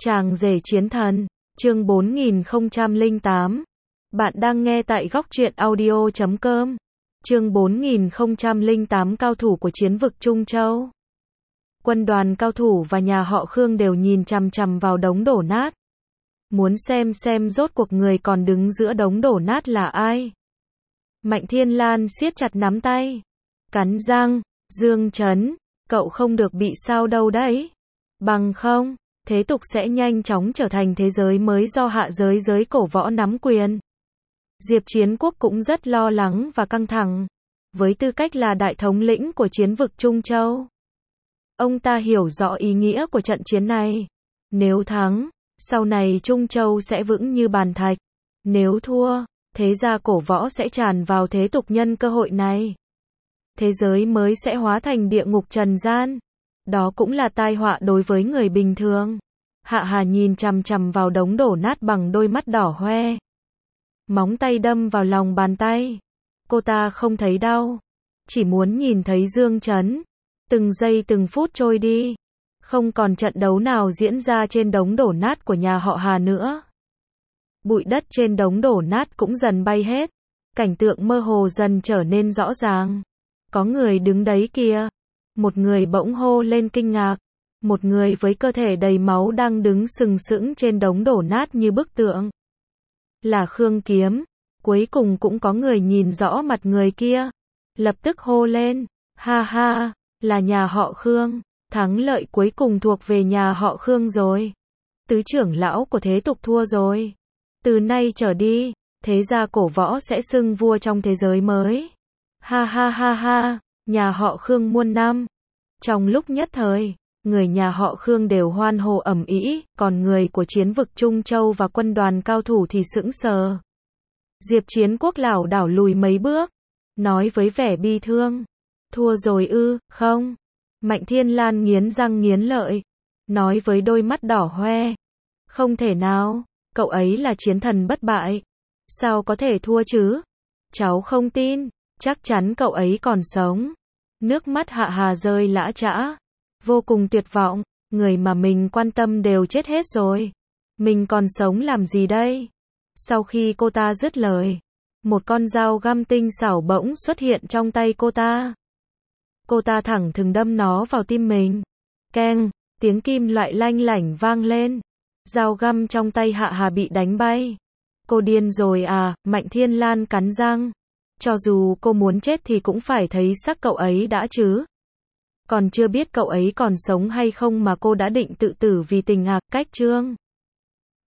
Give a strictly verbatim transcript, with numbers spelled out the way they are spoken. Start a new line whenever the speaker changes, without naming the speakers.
Chàng rể chiến thần, chương bốn nghìn không trăm lẻ tám. Bạn đang nghe tại góc truyện audio chấm com. Chương bốn nghìn không trăm lẻ tám Cao thủ của chiến vực Trung Châu. Quân đoàn cao thủ và nhà họ Khương đều nhìn chằm chằm vào đống đổ nát. Muốn xem xem rốt cuộc người còn đứng giữa đống đổ nát là ai. Mạnh Thiên Lan siết chặt nắm tay. Cắn răng, Dương Chấn, cậu không được bị sao đâu đấy. Bằng không, thế tục sẽ nhanh chóng trở thành thế giới mới do hạ giới giới cổ võ nắm quyền. Diệp Chiến Quốc cũng rất lo lắng và căng thẳng. Với tư cách là đại thống lĩnh của chiến vực Trung Châu, ông ta hiểu rõ ý nghĩa của trận chiến này. Nếu thắng, sau này Trung Châu sẽ vững như bàn thạch. Nếu thua, thế gia cổ võ sẽ tràn vào thế tục nhân cơ hội này. Thế giới mới sẽ hóa thành địa ngục trần gian. Đó cũng là tai họa đối với người bình thường. Hạ Hà nhìn chằm chằm vào đống đổ nát bằng đôi mắt đỏ hoe. Móng tay đâm vào lòng bàn tay. Cô ta không thấy đau, chỉ muốn nhìn thấy Dương Chấn. Từng giây từng phút trôi đi, không còn trận đấu nào diễn ra trên đống đổ nát của nhà họ Hà nữa. Bụi đất trên đống đổ nát cũng dần bay hết. Cảnh tượng mơ hồ dần trở nên rõ ràng. Có người đứng đấy kìa. Một người bỗng hô lên kinh ngạc. Một người với cơ thể đầy máu đang đứng sừng sững trên đống đổ nát như bức tượng. Là Khương Kiếm. Cuối cùng cũng có người nhìn rõ mặt người kia. Lập tức hô lên. Ha ha, là nhà họ Khương. Thắng lợi cuối cùng thuộc về nhà họ Khương rồi. Tứ trưởng lão của thế tục thua rồi. Từ nay trở đi, thế gia cổ võ sẽ xưng vua trong thế giới mới. Ha ha ha ha, nhà họ Khương muôn năm. Trong lúc nhất thời, người nhà họ Khương đều hoan hô ầm ĩ, còn người của chiến vực Trung Châu và quân đoàn cao thủ thì sững sờ. Diệp Chiến Quốc lảo đảo lùi mấy bước, nói với vẻ bi thương. Thua rồi ư, không? Mạnh Thiên Lan nghiến răng nghiến lợi, nói với đôi mắt đỏ hoe. Không thể nào, cậu ấy là chiến thần bất bại. Sao có thể thua chứ? Cháu không tin, chắc chắn cậu ấy còn sống. Nước mắt Hạ Hà rơi lã chã. Vô cùng tuyệt vọng, người mà mình quan tâm đều chết hết rồi. Mình còn sống làm gì đây? Sau khi cô ta dứt lời, một con dao găm tinh xảo bỗng xuất hiện trong tay cô ta. Cô ta thẳng thừng đâm nó vào tim mình. Keng, tiếng kim loại lanh lảnh vang lên. Dao găm trong tay Hạ Hà bị đánh bay. Cô điên rồi à? Mạnh Thiên Lan cắn răng. Cho dù cô muốn chết thì cũng phải thấy xác cậu ấy đã chứ. Còn chưa biết cậu ấy còn sống hay không mà cô đã định tự tử vì tình ạc cách chương.